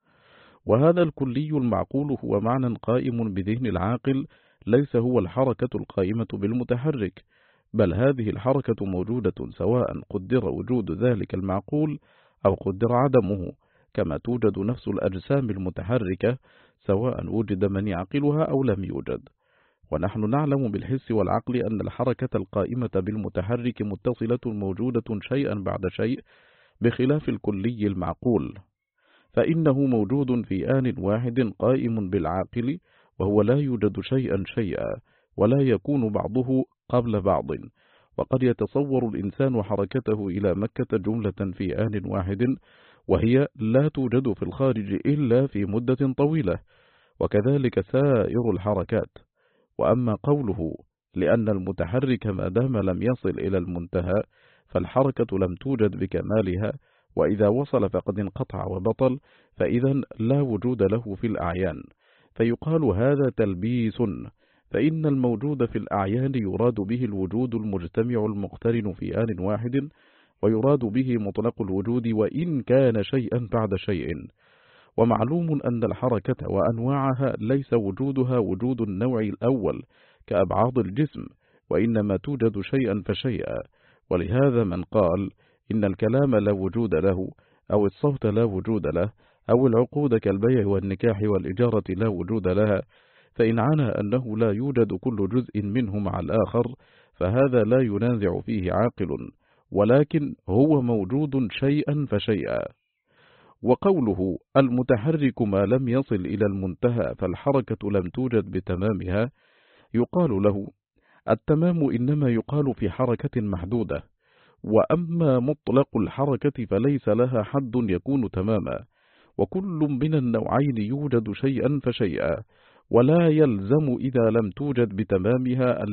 وهذا الكلي المعقول هو معنى قائم بذهن العاقل، ليس هو الحركة القائمة بالمتحرك، بل هذه الحركة موجودة سواء قدر وجود ذلك المعقول أو قدر عدمه، كما توجد نفس الأجسام المتحركة سواء وجد من يعقلها أو لم يوجد. ونحن نعلم بالحس والعقل أن الحركة القائمة بالمتحرك متصلة موجودة شيئا بعد شيء، بخلاف الكلي المعقول، فإنه موجود في آن واحد قائم بالعاقل، وهو لا يوجد شيئا شيئا، ولا يكون بعضه قبل بعض. وقد يتصور الإنسان حركته إلى مكة جملة في آن واحد، وهي لا توجد في الخارج إلا في مدة طويلة، وكذلك سائر الحركات. وأما قوله لأن المتحرك ما دام لم يصل إلى المنتهى فالحركة لم توجد بكمالها، وإذا وصل فقد انقطع وبطل، فإذا لا وجود له في الأعيان، فيقال هذا تلبيس، فإن الموجود في الأعيان يراد به الوجود المجتمع المقترن في آن واحد، ويراد به مطلق الوجود وإن كان شيئا بعد شيء. ومعلوم أن الحركة وأنواعها ليس وجودها وجود النوع الأول كأبعاض الجسم، وإنما توجد شيئا فشيئا. ولهذا من قال إن الكلام لا وجود له، أو الصوت لا وجود له، أو العقود كالبيع والنكاح والإجارة لا وجود لها، فإن عنى أنه لا يوجد كل جزء منه مع الآخر فهذا لا ينازع فيه عاقل، ولكن هو موجود شيئا فشيئا. وقوله المتحرك ما لم يصل إلى المنتهى فالحركة لم توجد بتمامها، يقال له التمام إنما يقال في حركة محدودة، وأما مطلق الحركة فليس لها حد يكون تماما، وكل من النوعين يوجد شيئا فشيئا، ولا يلزم إذا لم توجد بتمامها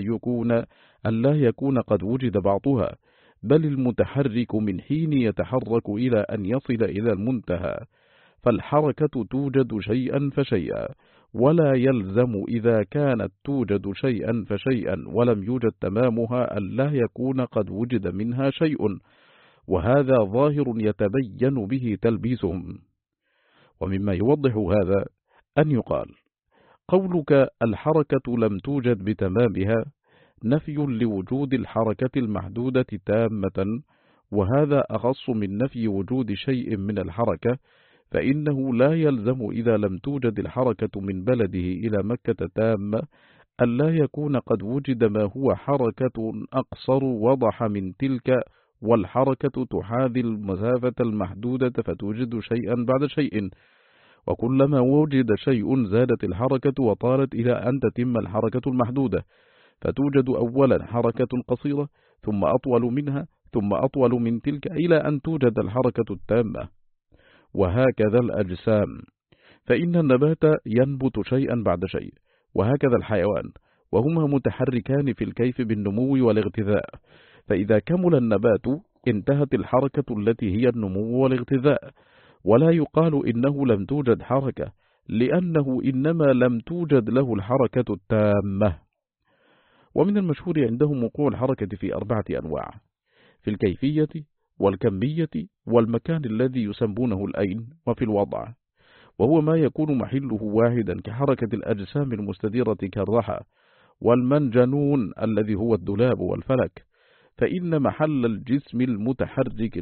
ألا يكون قد وجد بعضها، بل المتحرك من حين يتحرك إلى أن يصل إلى المنتهى فالحركة توجد شيئا فشيئا، ولا يلزم إذا كانت توجد شيئا فشيئا ولم يوجد تمامها ألا يكون قد وجد منها شيء، وهذا ظاهر يتبين به تلبيسهم. ومما يوضح هذا أن يقال قولك الحركة لم توجد بتمامها نفي لوجود الحركة المحدودة تامة، وهذا أخص من نفي وجود شيء من الحركة، فإنه لا يلزم إذا لم توجد الحركة من بلده إلى مكة تامة أن لا يكون قد وجد ما هو حركة أقصر وضح من تلك، والحركة تحاذي المسافة المحدودة فتوجد شيئا بعد شيء، وكلما وجد شيء زادت الحركة وطالت إلى أن تتم الحركة المحدودة، فتوجد أولا حركة قصيرة ثم أطول منها ثم أطول من تلك إلى أن توجد الحركة التامة. وهكذا الأجسام، فإن النبات ينبت شيئا بعد شيء، وهكذا الحيوان، وهما متحركان في الكيف بالنمو والاغتذاء، فإذا كمل النبات انتهت الحركة التي هي النمو والاغتذاء، ولا يقال إنه لم توجد حركة، لأنه إنما لم توجد له الحركة التامة. ومن المشهور عندهم وقوع الحركة في 4 أنواع: في الكيفية والكمية والمكان الذي يسمونه الأين، وفي الوضع، وهو ما يكون محله واحدا كحركة الأجسام المستديرة كالرحى، والمنجنون الذي هو الدولاب والفلك، فإن محل الجسم المتحرك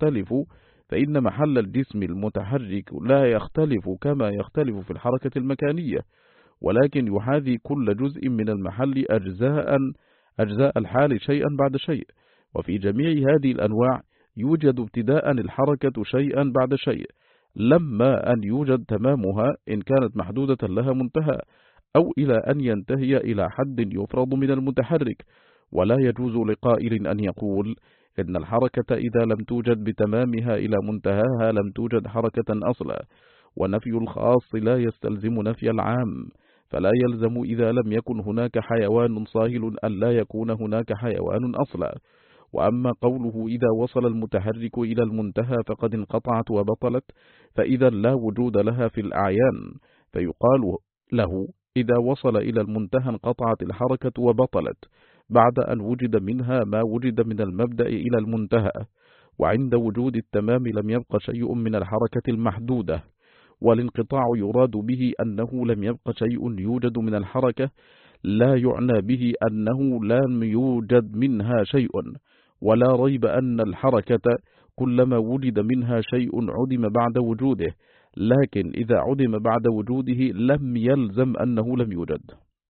لا يختلف كما يختلف في الحركة المكانية، ولكن يحاذي كل جزء من المحل أجزاء الحال شيئا بعد شيء، وفي جميع هذه الأنواع يوجد ابتداء الحركة شيئا بعد شيء، لما أن يوجد تمامها إن كانت محدودة لها منتهى، أو إلى أن ينتهي إلى حد يفرض من المتحرك. ولا يجوز لقائل أن يقول إن الحركة إذا لم توجد بتمامها إلى منتهاها لم توجد حركة أصلا، ونفي الخاص لا يستلزم نفي العام، فلا يلزم إذا لم يكن هناك حيوان صاهل أن لا يكون هناك حيوان أصلا. وأما قوله إذا وصل المتحرك إلى المنتهى فقد انقطعت وبطلت، فإذا لا وجود لها في الأعيان، فيقال له إذا وصل إلى المنتهى انقطعت الحركة وبطلت، بعد أن وجد منها ما وجد من المبدأ إلى المنتهى، وعند وجود التمام لم يبق شيء من الحركة المحدودة. والانقطاع يراد به أنه لم يبق شيء يوجد من الحركة، لا يعنى به أنه لم يوجد منها شيء، ولا ريب أن الحركة كلما وجد منها شيء عدم بعد وجوده، لكن إذا عدم بعد وجوده لم يلزم أنه لم يوجد.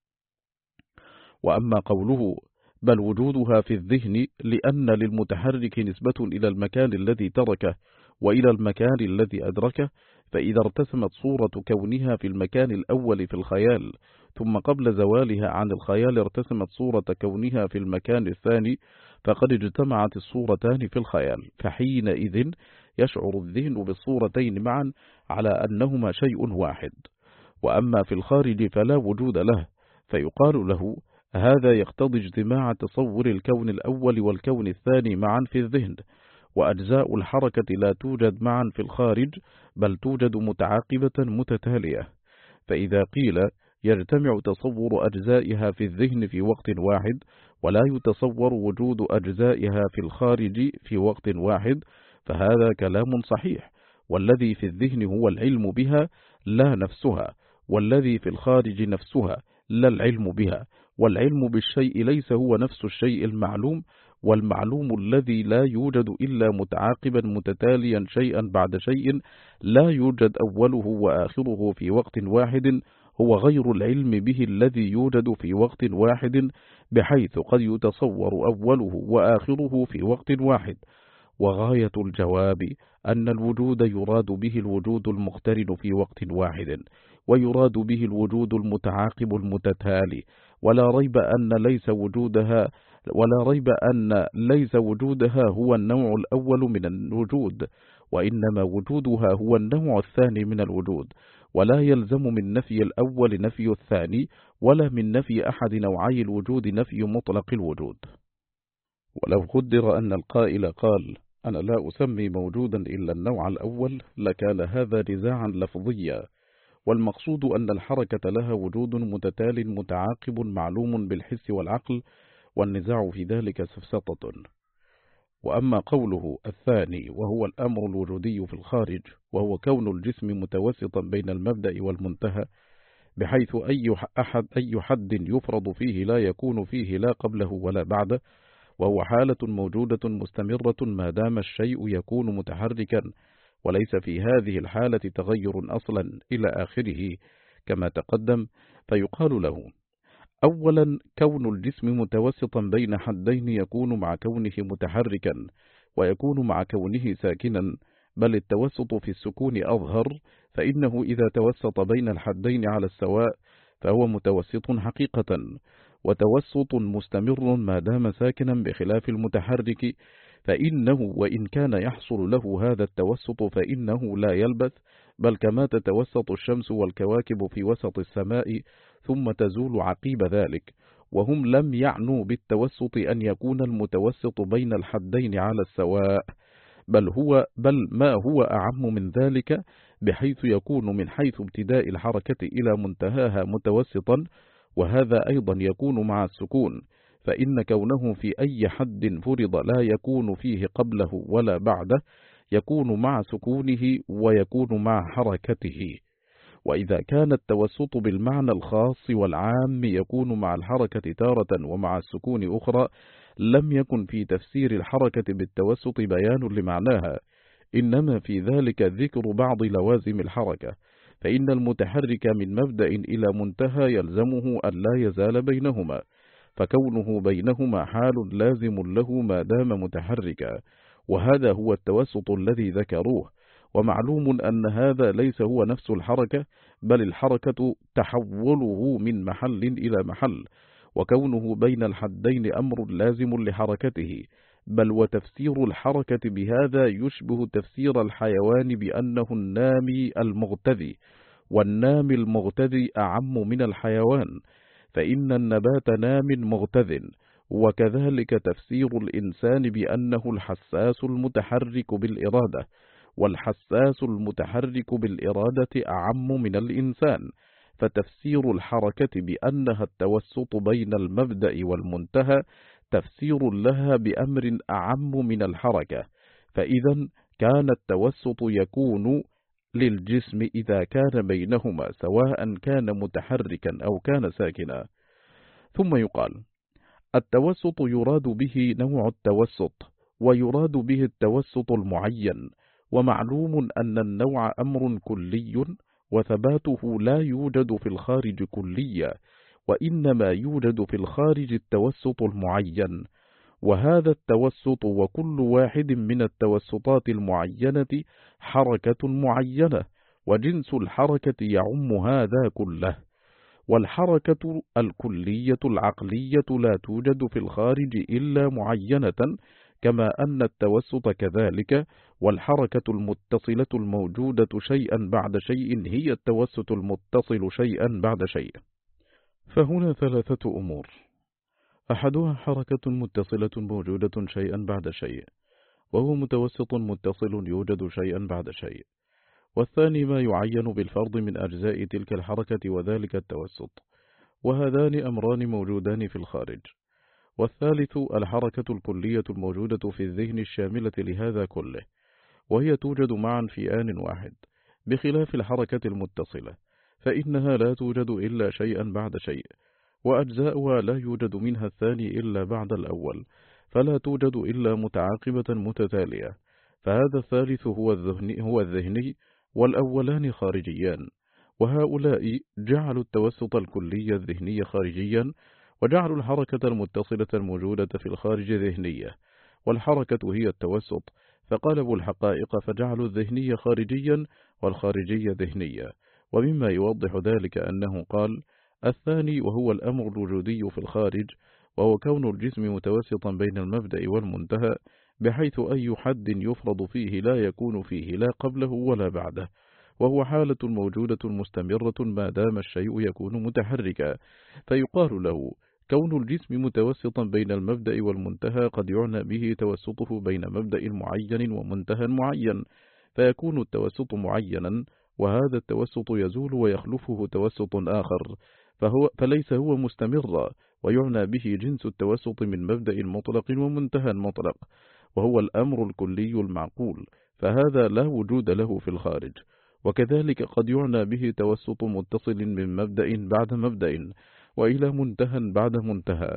وأما قوله بل وجودها في الذهن لأن للمتحرك نسبة إلى المكان الذي تركه وإلى المكان الذي أدركه، فإذا ارتسمت صورة كونها في المكان الأول في الخيال، ثم قبل زوالها عن الخيال ارتسمت صورة كونها في المكان الثاني، فقد اجتمعت الصورتان في الخيال، فحينئذ يشعر الذهن بالصورتين معا على أنهما شيء واحد. وأما في الخارج فلا وجود له، فيقال له هذا يقتضي اجتماع تصور الكون الأول والكون الثاني معا في الذهن، وأجزاء الحركة لا توجد معا في الخارج، بل توجد متعاقبة متتالية. فإذا قيل يجتمع تصور أجزائها في الذهن في وقت واحد، ولا يتصور وجود أجزائها في الخارج في وقت واحد، فهذا كلام صحيح، والذي في الذهن هو العلم بها لا نفسها، والذي في الخارج نفسها لا العلم بها، والعلم بالشيء ليس هو نفس الشيء المعلوم، والمعلوم الذي لا يوجد إلا متعاقبا متتاليا شيئا بعد شيء لا يوجد أوله وآخره في وقت واحد، هو غير العلم به الذي يوجد في وقت واحد، بحيث قد يتصور أوله وآخره في وقت واحد. وغاية الجواب أن الوجود يراد به الوجود المقترن في وقت واحد، ويراد به الوجود المتعاقب المتتالي، ولا ريب أن ليس وجودها هو النوع الأول من الوجود، وإنما وجودها هو النوع الثاني من الوجود، ولا يلزم من نفي الأول نفي الثاني، ولا من نفي أحد نوعي الوجود نفي مطلق الوجود. ولو قدر أن القائل قال أنا لا أسمي موجودا إلا النوع الأول لكان هذا نزاعا لفظيا، والمقصود أن الحركة لها وجود متتال متعاقب معلوم بالحس والعقل، والنزاع في ذلك سفسطة. وأما قوله الثاني وهو الأمر الوجودي في الخارج، وهو كون الجسم متوسطا بين المبدأ والمنتهى، بحيث أي حد يفرض فيه لا يكون فيه لا قبله ولا بعده، وهو حالة موجودة مستمرة ما دام الشيء يكون متحركا، وليس في هذه الحالة تغير أصلا إلى آخره كما تقدم. فيقال له: أولا، كون الجسم متوسطا بين حدين يكون مع كونه متحركا ويكون مع كونه ساكنا، بل التوسط في السكون أظهر، فإنه إذا توسط بين الحدين على السواء فهو متوسط حقيقة، وتوسط مستمر ما دام ساكنا، بخلاف المتحرك فإنه وإن كان يحصل له هذا التوسط فإنه لا يلبث، بل كما تتوسط الشمس والكواكب في وسط السماء ثم تزول عقيب ذلك. وهم لم يعنوا بالتوسط أن يكون المتوسط بين الحدين على السواء، بل ما هو أعم من ذلك، بحيث يكون من حيث ابتداء الحركة إلى منتهاها متوسطا، وهذا أيضا يكون مع السكون، فإن كونه في أي حد فرض لا يكون فيه قبله ولا بعده، يكون مع سكونه ويكون مع حركته. وإذا كان التوسط بالمعنى الخاص والعام يكون مع الحركة تارة ومع السكون أخرى، لم يكن في تفسير الحركة بالتوسط بيان لمعناها، إنما في ذلك ذكر بعض لوازم الحركة، فإن المتحرك من مبدأ إلى منتهى يلزمه أن لا يزال بينهما، فكونه بينهما حال لازم له ما دام متحركا، وهذا هو التوسط الذي ذكروه. ومعلوم أن هذا ليس هو نفس الحركة، بل الحركة تحوله من محل إلى محل، وكونه بين الحدين أمر لازم لحركته، بل وتفسير الحركة بهذا يشبه تفسير الحيوان بأنه النامي المغتذي، والنامي المغتذي أعم من الحيوان، فإن النبات نام مغتذ، وكذلك تفسير الإنسان بأنه الحساس المتحرك بالإرادة، والحساس المتحرك بالإرادة أعم من الإنسان، فتفسير الحركة بأنها التوسط بين المبدأ والمنتهى تفسير لها بأمر أعم من الحركة، فإذا كان التوسط يكون للجسم إذا كان بينهما، سواء كان متحركا أو كان ساكنا. ثم يقال: التوسط يراد به نوع التوسط، ويراد به التوسط المعين، ومعلوم أن النوع أمر كلي، وثباته لا يوجد في الخارج كليا، وإنما يوجد في الخارج التوسط المعين، وهذا التوسط وكل واحد من التوسطات المعينة حركة معينة، وجنس الحركة يعم هذا كله. والحركة الكلية العقلية لا توجد في الخارج إلا معينة، كما أن التوسط كذلك، والحركة المتصلة الموجودة شيئا بعد شيء هي التوسط المتصل شيئا بعد شيء. فهنا ثلاثة أمور: أحدها حركة متصلة موجودة شيئا بعد شيء، وهو متوسط متصل يوجد شيئا بعد شيء، والثاني ما يعين بالفرض من أجزاء تلك الحركة وذلك التوسط، وهذان أمران موجودان في الخارج. والثالث الحركة الكلية الموجودة في الذهن الشاملة لهذا كله، وهي توجد معا في آن واحد، بخلاف الحركة المتصلة فإنها لا توجد إلا شيئا بعد شيء، وأجزاؤها لا يوجد منها الثاني إلا بعد الأول، فلا توجد إلا متعاقبة متتالية، فهذا الثالث هو الذهني، والأولان خارجيان. وهؤلاء جعلوا التوسط الكلي الذهني خارجيا، وجعلوا الحركة المتصلة الموجودة في الخارج ذهنية، والحركة هي التوسط، فقلبوا الحقائق فجعلوا الذهني خارجيا والخارجي ذهنيا. ومما يوضح ذلك أنه قال: الثاني وهو الأمر الوجودي في الخارج، وهو كون الجسم متوسطا بين المبدأ والمنتهى، بحيث أي حد يفرض فيه لا يكون فيه لا قبله ولا بعده، وهو حالة موجودة مستمرة ما دام الشيء يكون متحركا. فيقال له: كون الجسم متوسطا بين المبدأ والمنتهى قد يعنى به توسطه بين مبدأ معين ومنتهى معين، فيكون التوسط معينا، وهذا التوسط يزول ويخلفه توسط آخر، فليس هو مستمرا، ويعنى به جنس التوسط من مبدأ مطلق ومنتهى مطلق، وهو الأمر الكلي المعقول، فهذا لا وجود له في الخارج. وكذلك قد يعنى به توسط متصل من مبدأ بعد مبدأ وإلى منتهى بعد منتهى،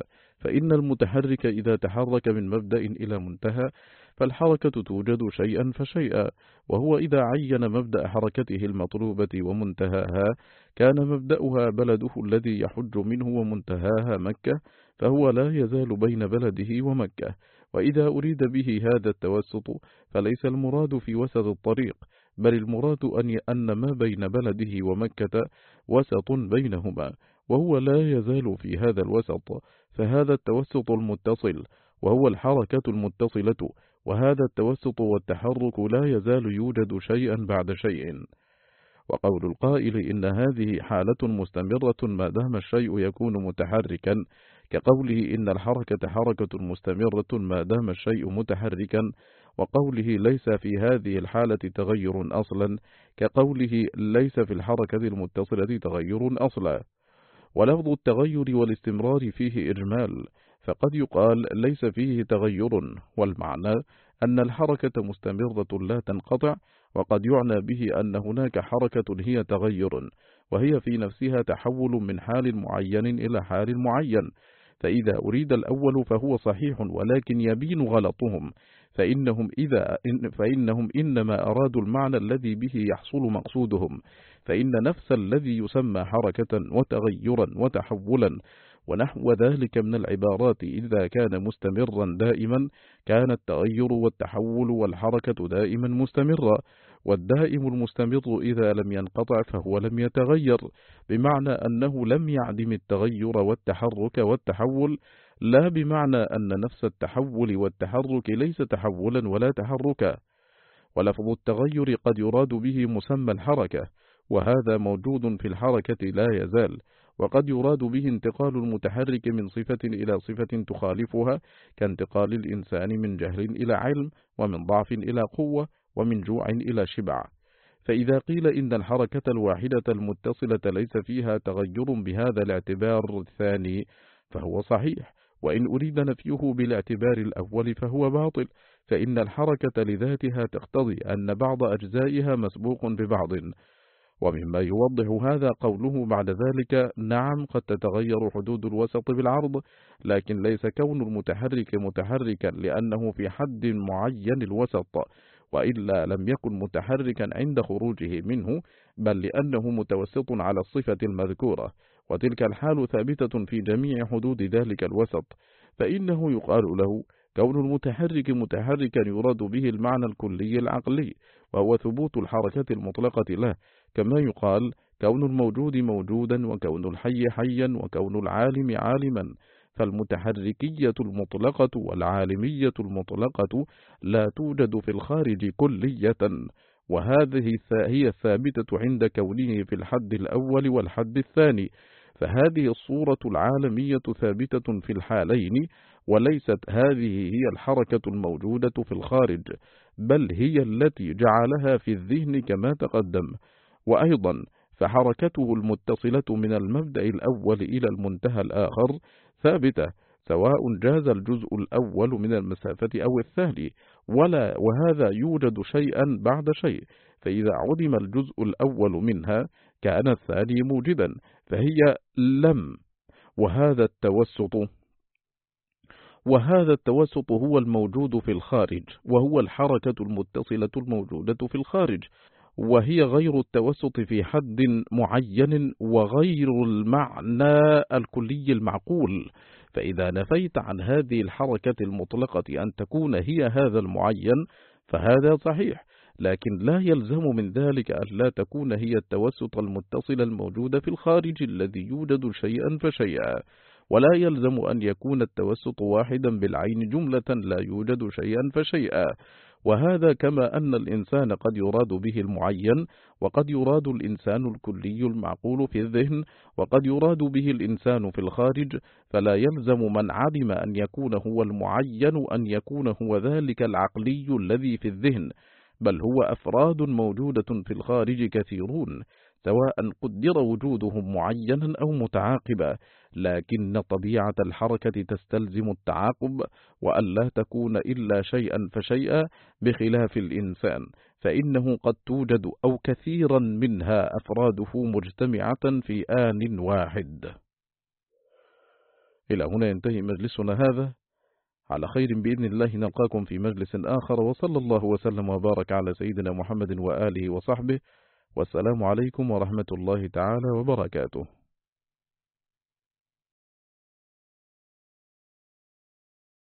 فإن المتحرك إذا تحرك من مبدأ إلى منتهى فالحركة توجد شيئا فشيئا، وهو إذا عين مبدأ حركته المطلوبة ومنتهاها كان مبدأها بلده الذي يحج منه ومنتهاها مكة، فهو لا يزال بين بلده ومكة. وإذا أريد به هذا التوسط فليس المراد في وسط الطريق، بل المراد أن ما بين بلده ومكة وسط بينهما، وهو لا يزال في هذا الوسط، فهذا التوسط المتصل وهو الحركة المتصلة، وهذا التوسط والتحرك لا يزال يوجد شيئا بعد شيء. وقول القائل إن هذه حالة مستمرة ما دام الشيء يكون متحركا، كقوله إن الحركة حركة مستمرة ما دام الشيء متحركا، وقوله ليس في هذه الحالة تغير أصلا، كقوله ليس في الحركة المتصلة تغير أصلا. ولفظ التغير والاستمرار فيه إجمال، فقد يقال ليس فيه تغير، والمعنى أن الحركة مستمرة لا تنقطع، وقد يعنى به أن هناك حركة هي تغير، وهي في نفسها تحول من حال معين إلى حال معين. فإذا أريد الأول فهو صحيح، ولكن يبين غلطهم، فإنهم إنما أرادوا المعنى الذي به يحصل مقصودهم، فإن نفس الذي يسمى حركة وتغيرا وتحولا ونحو ذلك من العبارات إذا كان مستمرا دائما كان التغير والتحول والحركة دائما مستمرة، والدائم المستمر إذا لم ينقطع فهو لم يتغير، بمعنى أنه لم يعدم التغير والتحرك والتحول، لا بمعنى أن نفس التحول والتحرك ليس تحولا ولا تحركا. ولفظ التغير قد يراد به مسمى الحركة، وهذا موجود في الحركة لا يزال، وقد يراد به انتقال المتحرك من صفة إلى صفة تخالفها، كانتقال الإنسان من جهل إلى علم، ومن ضعف إلى قوة، ومن جوع إلى شبع. فإذا قيل إن الحركة الواحدة المتصلة ليس فيها تغير بهذا الاعتبار الثاني فهو صحيح، وإن أريد نفيه بالاعتبار الأول فهو باطل، فإن الحركة لذاتها تقتضي أن بعض أجزائها مسبوق ببعض. ومما يوضح هذا قوله بعد ذلك نعم قد تتغير حدود الوسط بالعرض، لكن ليس كون المتحرك متحركا لأنه في حد معين الوسط، وإلا لم يكن متحركا عند خروجه منه، بل لأنه متوسط على الصفة المذكورة، وتلك الحال ثابتة في جميع حدود ذلك الوسط، فإنه يقال له كون المتحرك متحركا يراد به المعنى الكلي العقلي، وهو ثبوت الحركة المطلقة له، كما يقال كون الموجود موجودا، وكون الحي حيا، وكون العالم عالما. فالمتحركية المطلقة والعالمية المطلقة لا توجد في الخارج كلية، وهذه هي الثابتة عند كونه في الحد الأول والحد الثاني، فهذه الصورة العالمية ثابتة في الحالين، وليست هذه هي الحركة الموجودة في الخارج، بل هي التي جعلها في الذهن كما تقدم. وأيضا فحركته المتصلة من المبدأ الأول إلى المنتهى الآخر ثابتة، سواء جاز الجزء الأول من المسافة أو الثاني، وهذا يوجد شيئا بعد شيء، فإذا عدم الجزء الأول منها كان الثاني موجدا، فهي لم. وهذا التوسط هو الموجود في الخارج، وهو الحركة المتصلة الموجودة في الخارج، وهي غير التوسط في حد معين وغير المعنى الكلي المعقول. فإذا نفيت عن هذه الحركة المطلقة أن تكون هي هذا المعين فهذا صحيح، لكن لا يلزم من ذلك أن لا تكون هي التوسط المتصل الموجود في الخارج الذي يوجد شيئا فشيئا، ولا يلزم أن يكون التوسط واحدا بالعين جملة لا يوجد شيئا فشيئا. وهذا كما أن الإنسان قد يراد به المعين، وقد يراد الإنسان الكلي المعقول في الذهن، وقد يراد به الإنسان في الخارج، فلا يلزم من عدم أن يكون هو المعين أن يكون هو ذلك العقلي الذي في الذهن، بل هو أفراد موجودة في الخارج كثيرون، سواء قدر وجودهم معينا أو متعاقبا، لكن طبيعة الحركة تستلزم التعاقب، وأن لا تكون إلا شيئا فشيئا، بخلاف الإنسان فإنه قد توجد أو كثيرا منها أفراده مجتمعة في آن واحد. إلى هنا ينتهي مجلسنا هذا، على خير بإذن الله نلقاكم في مجلس آخر، وصلى الله وسلم وبارك على سيدنا محمد وآله وصحبه، والسلام عليكم ورحمة الله تعالى وبركاته.